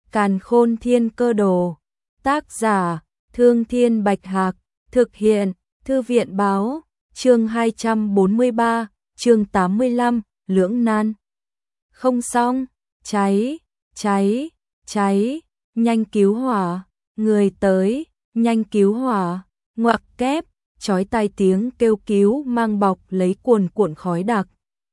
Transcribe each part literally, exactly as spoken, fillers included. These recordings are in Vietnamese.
Càn Khôn Thiên Cơ Đồ. Tác giả: Thương Thiên Bạch Hạc. Thực hiện: Thư viện báo. Chương hai trăm bốn mươi ba, chương tám mươi lăm, lưỡng nan. Không xong, cháy, cháy, cháy, nhanh cứu hỏa, người tới, nhanh cứu hỏa, ngoặc kép, chói tai tiếng kêu cứu mang bọc lấy cuồn cuộn khói đặc.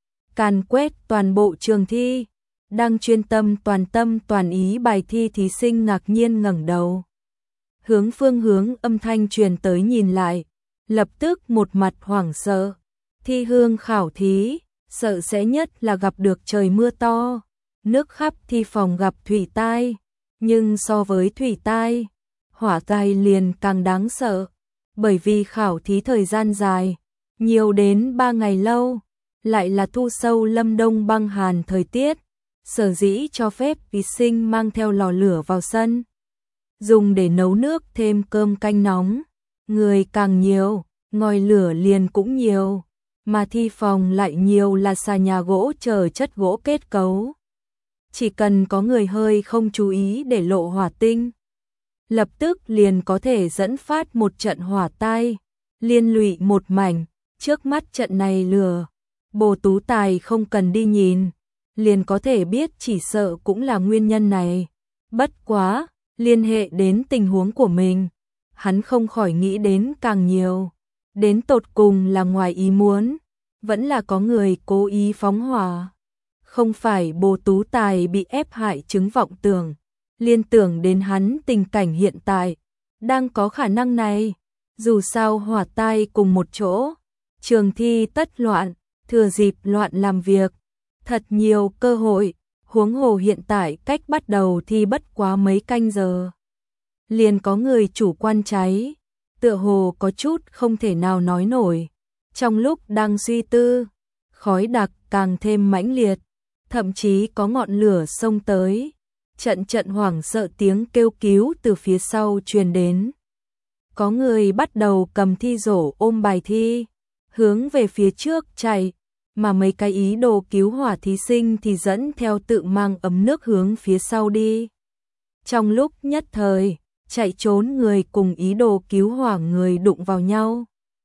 Càn quét toàn bộ trường thi, đang chuyên tâm toàn tâm toàn ý bài thi thí sinh ngạc nhiên ngẩng đầu. Hướng phương hướng âm thanh truyền tới nhìn lại, lập tức một mặt hoảng sợ. Thi hương khảo thí, sợ sẽ nhất là gặp được trời mưa to, nước khắp thi phòng gặp thủy tai, nhưng so với thủy tai, hỏa tai liền càng đáng sợ, bởi vì khảo thí thời gian dài, nhiều đến ba ngày lâu, lại là thu sâu lâm đông băng hàn thời tiết, sở dĩ cho phép thí sinh mang theo lò lửa vào sân, dùng để nấu nước thêm cơm canh nóng. Người càng nhiều, ngòi lửa liền cũng nhiều, mà thi phòng lại nhiều là xà nhà gỗ chờ chất gỗ kết cấu. Chỉ cần có người hơi không chú ý để lộ hỏa tinh, lập tức liền có thể dẫn phát một trận hỏa tai, liên lụy một mảnh. Trước mắt trận này lửa, Bồ Tú Tài không cần đi nhìn, liền có thể biết chỉ sợ cũng là nguyên nhân này. Bất quá, liên hệ đến tình huống của mình, hắn không khỏi nghĩ đến càng nhiều. Đến tột cùng là ngoài ý muốn, vẫn là có người cố ý phóng hỏa. Không phải Bồ Tú Tài bị ép hại chứng vọng tưởng, liên tưởng đến hắn tình cảnh hiện tại, đang có khả năng này. Dù sao hỏa tai cùng một chỗ, trường thi tất loạn, thừa dịp loạn làm việc, thật nhiều cơ hội, huống hồ hiện tại cách bắt đầu thi bất quá mấy canh giờ. Liền có người chủ quan cháy, tựa hồ có chút không thể nào nói nổi. Trong lúc đang suy tư, khói đặc càng thêm mãnh liệt, thậm chí có ngọn lửa xông tới. Trận trận hoảng sợ tiếng kêu cứu từ phía sau truyền đến. Có người bắt đầu cầm thi rổ ôm bài thi, hướng về phía trước chạy, mà mấy cái ý đồ cứu hỏa thí sinh thì dẫn theo tự mang ấm nước hướng phía sau đi. Trong lúc nhất thời, chạy trốn người cùng ý đồ cứu hỏa người đụng vào nhau,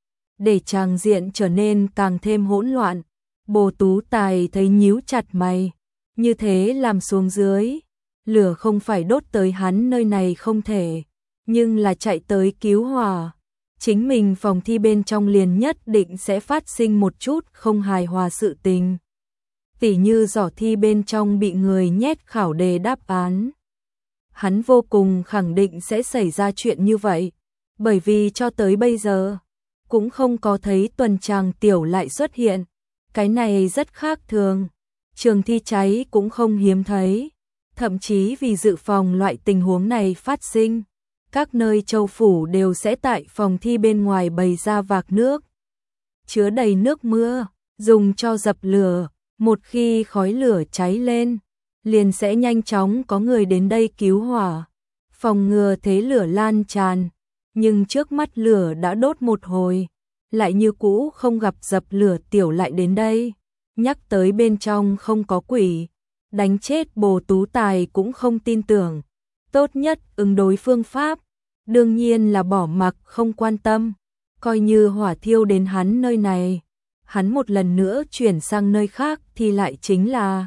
để tràng diện trở nên càng thêm hỗn loạn. Bồ Tú Tài thấy nhíu chặt mày, như thế làm xuống dưới, lửa không phải đốt tới hắn nơi này không thể, nhưng là chạy tới cứu hỏa, chính mình phòng thi bên trong liền nhất định sẽ phát sinh một chút không hài hòa sự tình. Tỉ như giỏ thi bên trong bị người nhét khảo đề đáp án. Hắn vô cùng khẳng định sẽ xảy ra chuyện như vậy, bởi vì cho tới bây giờ, cũng không có thấy tuần tràng tiểu lại xuất hiện. Cái này rất khác thường, trường thi cháy cũng không hiếm thấy, thậm chí vì dự phòng loại tình huống này phát sinh, các nơi châu phủ đều sẽ tại phòng thi bên ngoài bày ra vạc nước, chứa đầy nước mưa, dùng cho dập lửa. Một khi khói lửa cháy lên, liền sẽ nhanh chóng có người đến đây cứu hỏa, phòng ngừa thế lửa lan tràn. Nhưng trước mắt lửa đã đốt một hồi, lại như cũ không gặp dập lửa tiểu lại đến đây. Nhắc tới bên trong không có quỷ, đánh chết Bồ Tú Tài cũng không tin tưởng. Tốt nhất ứng đối phương pháp, đương nhiên là bỏ mặc không quan tâm, coi như hỏa thiêu đến hắn nơi này, hắn một lần nữa chuyển sang nơi khác thì lại chính là.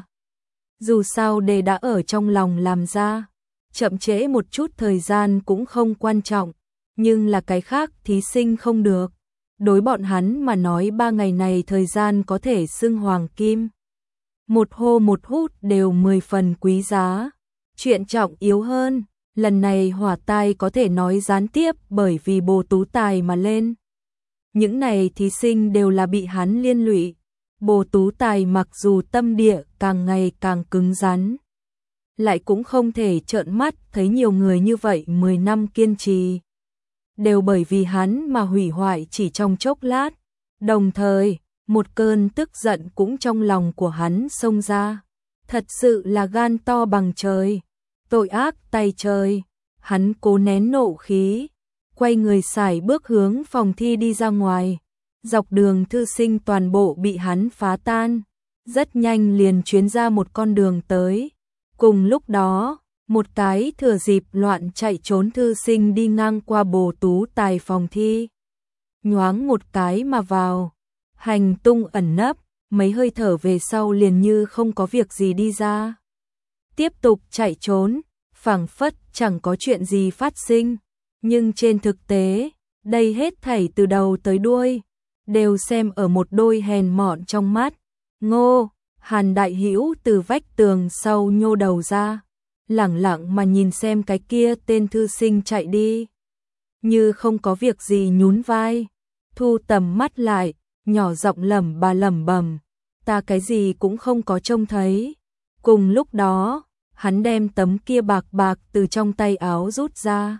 Dù sao đề đã ở trong lòng làm ra, chậm trễ một chút thời gian cũng không quan trọng, nhưng là cái khác thí sinh không được. Đối bọn hắn mà nói ba ngày này thời gian có thể xưng hoàng kim. Một hô một hút đều mười phần quý giá. Chuyện trọng yếu hơn, lần này hỏa tai có thể nói gián tiếp bởi vì Bồ Tú Tài mà lên. Những này thí sinh đều là bị hắn liên lụy. Bồ Tú Tài mặc dù tâm địa càng ngày càng cứng rắn, lại cũng không thể trợn mắt thấy nhiều người như vậy mười năm kiên trì, đều bởi vì hắn mà hủy hoại chỉ trong chốc lát. Đồng thời, một cơn tức giận cũng trong lòng của hắn xông ra. Thật sự là gan to bằng trời, tội ác tay trời. Hắn cố nén nộ khí, quay người sải bước hướng phòng thi đi ra ngoài. Dọc đường thư sinh toàn bộ bị hắn phá tan, rất nhanh liền chuyến ra một con đường tới. Cùng lúc đó, Một cái thừa dịp loạn chạy trốn thư sinh đi ngang qua bồ tú tài phòng thi. Nhoáng một cái mà vào. Hành tung ẩn nấp, mấy hơi thở về sau liền như không có việc gì đi ra. Tiếp tục chạy trốn, phảng phất chẳng có chuyện gì phát sinh. Nhưng trên thực tế, đây hết thảy từ đầu tới đuôi, đều xem ở một đôi hèn mọn trong mắt. Ngô, Hàn Đại Hữu từ vách tường sau nhô đầu ra, lẳng lặng mà nhìn xem cái kia tên thư sinh chạy đi. Như không có việc gì nhún vai, thu tầm mắt lại, nhỏ giọng lẩm bà lẩm bẩm, ta cái gì cũng không có trông thấy. Cùng lúc đó, hắn đem tấm kia bạc bạc từ trong tay áo rút ra,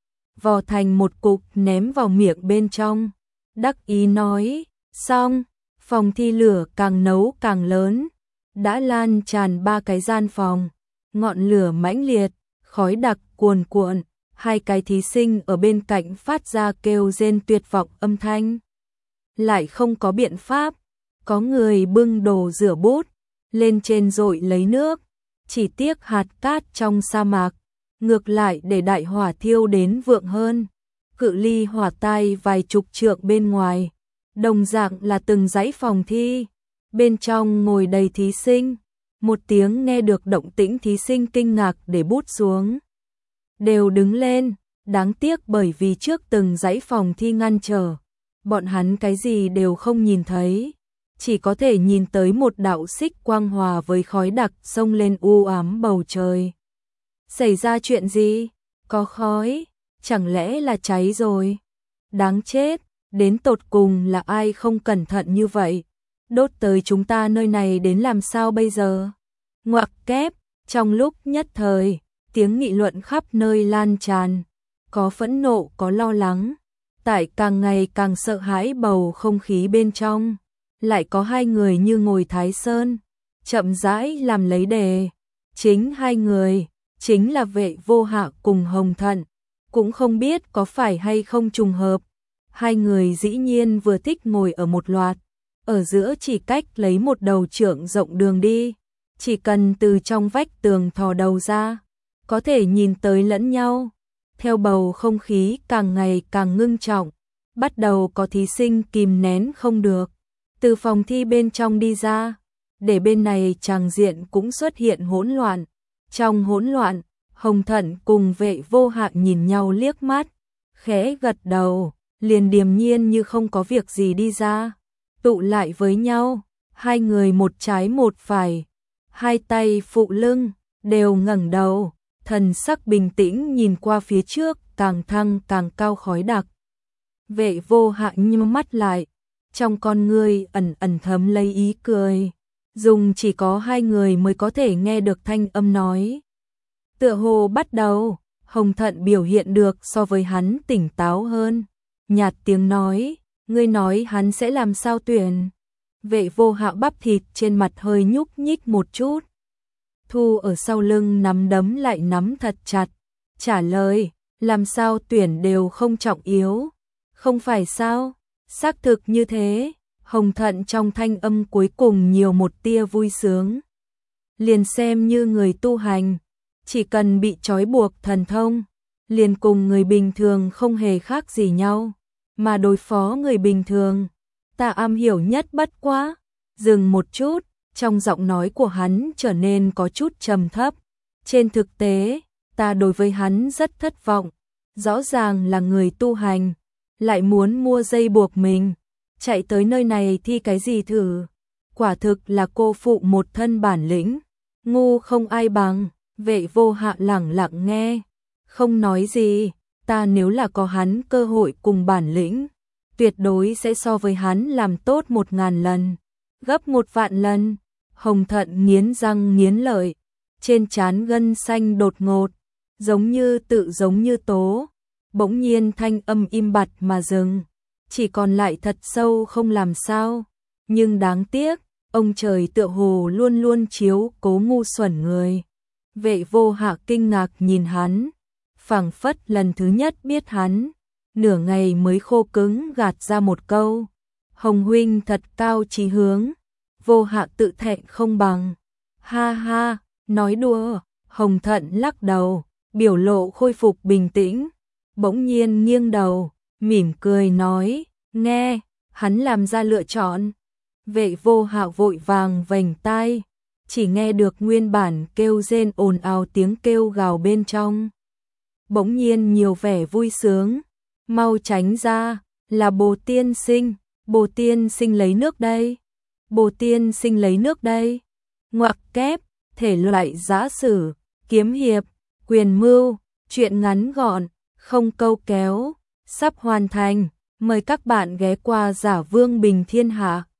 vò thành một cục ném vào miệng bên trong, đắc ý nói, xong, phòng thi lửa càng nấu càng lớn, đã lan tràn ba cái gian phòng, ngọn lửa mãnh liệt, khói đặc cuồn cuộn, hai cái thí sinh ở bên cạnh phát ra kêu rên tuyệt vọng âm thanh. Lại không có biện pháp, có người bưng đồ rửa bút, lên trên dội lấy nước, chỉ tiếc hạt cát trong sa mạc, ngược lại để đại hỏa thiêu đến vượng hơn. Cự ly hỏa tai vài chục trượng bên ngoài, đồng dạng là từng dãy phòng thi, bên trong ngồi đầy thí sinh. Một tiếng nghe được động tĩnh thí sinh kinh ngạc để bút xuống, đều đứng lên, đáng tiếc bởi vì trước từng dãy phòng thi ngăn trở, bọn hắn cái gì đều không nhìn thấy, chỉ có thể nhìn tới một đạo xích quang hòa với khói đặc xông lên u ám bầu trời. Xảy ra chuyện gì? Có khói, chẳng lẽ là cháy rồi? Đáng chết, đến tột cùng là ai không cẩn thận như vậy? Đốt tới chúng ta nơi này đến làm sao bây giờ? Ngoặc kép, trong lúc nhất thời, tiếng nghị luận khắp nơi lan tràn, có phẫn nộ có lo lắng, tại càng ngày càng sợ hãi bầu không khí bên trong, lại có hai người như ngồi Thái Sơn, chậm rãi làm lấy đề, chính hai người, chính là Vệ Vô Hạ cùng Hồng Thận, cũng không biết có phải hay không trùng hợp, hai người dĩ nhiên vừa thích ngồi ở một loạt, ở giữa chỉ cách lấy một đầu trượng rộng đường đi, chỉ cần từ trong vách tường thò đầu ra, có thể nhìn tới lẫn nhau. Theo bầu không khí càng ngày càng ngưng trọng, bắt đầu có thí sinh kìm nén không được, từ phòng thi bên trong đi ra, để bên này tràng diện cũng xuất hiện hỗn loạn. Trong hỗn loạn, Hồng Thận cùng Vệ Vô Hạ nhìn nhau liếc mắt, khẽ gật đầu, liền điềm nhiên như không có việc gì đi ra, tụ lại với nhau, hai người một trái một phải, hai tay phụ lưng, đều ngẩng đầu, thần sắc bình tĩnh nhìn qua phía trước, càng thăng càng cao khói đặc. Vệ Vô Hạ nhắm mắt lại, trong con ngươi ẩn ẩn thấm lấy ý cười, dùng chỉ có hai người mới có thể nghe được thanh âm nói. Tựa hồ bắt đầu, Hồng Thận biểu hiện được so với hắn tỉnh táo hơn, nhạt tiếng nói, ngươi nói hắn sẽ làm sao tuyển? Vệ Vô Hạ bắp thịt trên mặt hơi nhúc nhích một chút, thu ở sau lưng nắm đấm lại nắm thật chặt, trả lời, làm sao tuyển đều không trọng yếu, không phải sao? Xác thực như thế. Hồng Thận trong thanh âm cuối cùng nhiều một tia vui sướng. Liền xem như người tu hành, chỉ cần bị trói buộc thần thông, liền cùng người bình thường không hề khác gì nhau, mà đối phó người bình thường, ta am hiểu nhất bất quá. Dừng một chút, trong giọng nói của hắn trở nên có chút trầm thấp. Trên thực tế, ta đối với hắn rất thất vọng, rõ ràng là người tu hành, lại muốn mua dây buộc mình, chạy tới nơi này thi cái gì thử, quả thực là cô phụ một thân bản lĩnh, ngu không ai bằng. Vệ Vô Hạ lẳng lặng nghe, không nói gì, ta nếu là có hắn cơ hội cùng bản lĩnh, tuyệt đối sẽ so với hắn làm tốt một ngàn lần, gấp một vạn lần. Hồng Thận nghiến răng nghiến lợi, trên trán gân xanh đột ngột, giống như tự giống như tố, bỗng nhiên thanh âm im bặt mà dừng, chỉ còn lại thật sâu không làm sao, nhưng đáng tiếc, ông trời tựa hồ luôn luôn chiếu cố ngu xuẩn người. Vệ Vô Hạ kinh ngạc nhìn hắn, phảng phất lần thứ nhất biết hắn, nửa ngày mới khô cứng gạt ra một câu, Hồng huynh thật cao chí hướng. Vô Hạ tự thẹn không bằng, ha ha, nói đùa. Hồng Thận lắc đầu, biểu lộ khôi phục bình tĩnh, bỗng nhiên nghiêng đầu, mỉm cười nói, nghe, hắn làm ra lựa chọn. Vệ Vô Hạo vội vàng vành tai, chỉ nghe được nguyên bản kêu rên ồn ào tiếng kêu gào bên trong. Bỗng nhiên nhiều vẻ vui sướng, mau tránh ra, là Bồ tiên sinh, Bồ tiên sinh lấy nước đây, Bồ tiên sinh lấy nước đây. Ngoặc kép, thể loại giã sử, kiếm hiệp, quyền mưu, truyện ngắn gọn, không câu kéo, sắp hoàn thành, mời các bạn ghé qua Giả Vương Bình Thiên Hạ.